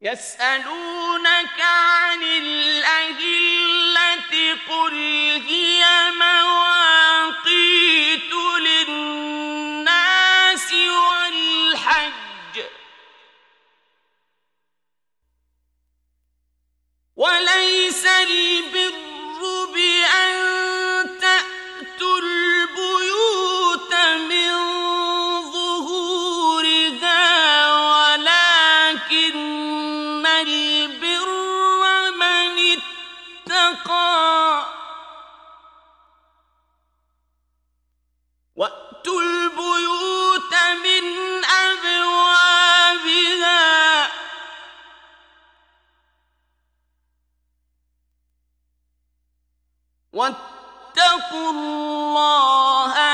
يسألونك عن الأهلة قل هي مواقيت للناس والحج وليس البر بأن تأتوا البيوت من ظهورها ولكن البر من اتقى وأتوا البيوت من أبوابها واتقوا الله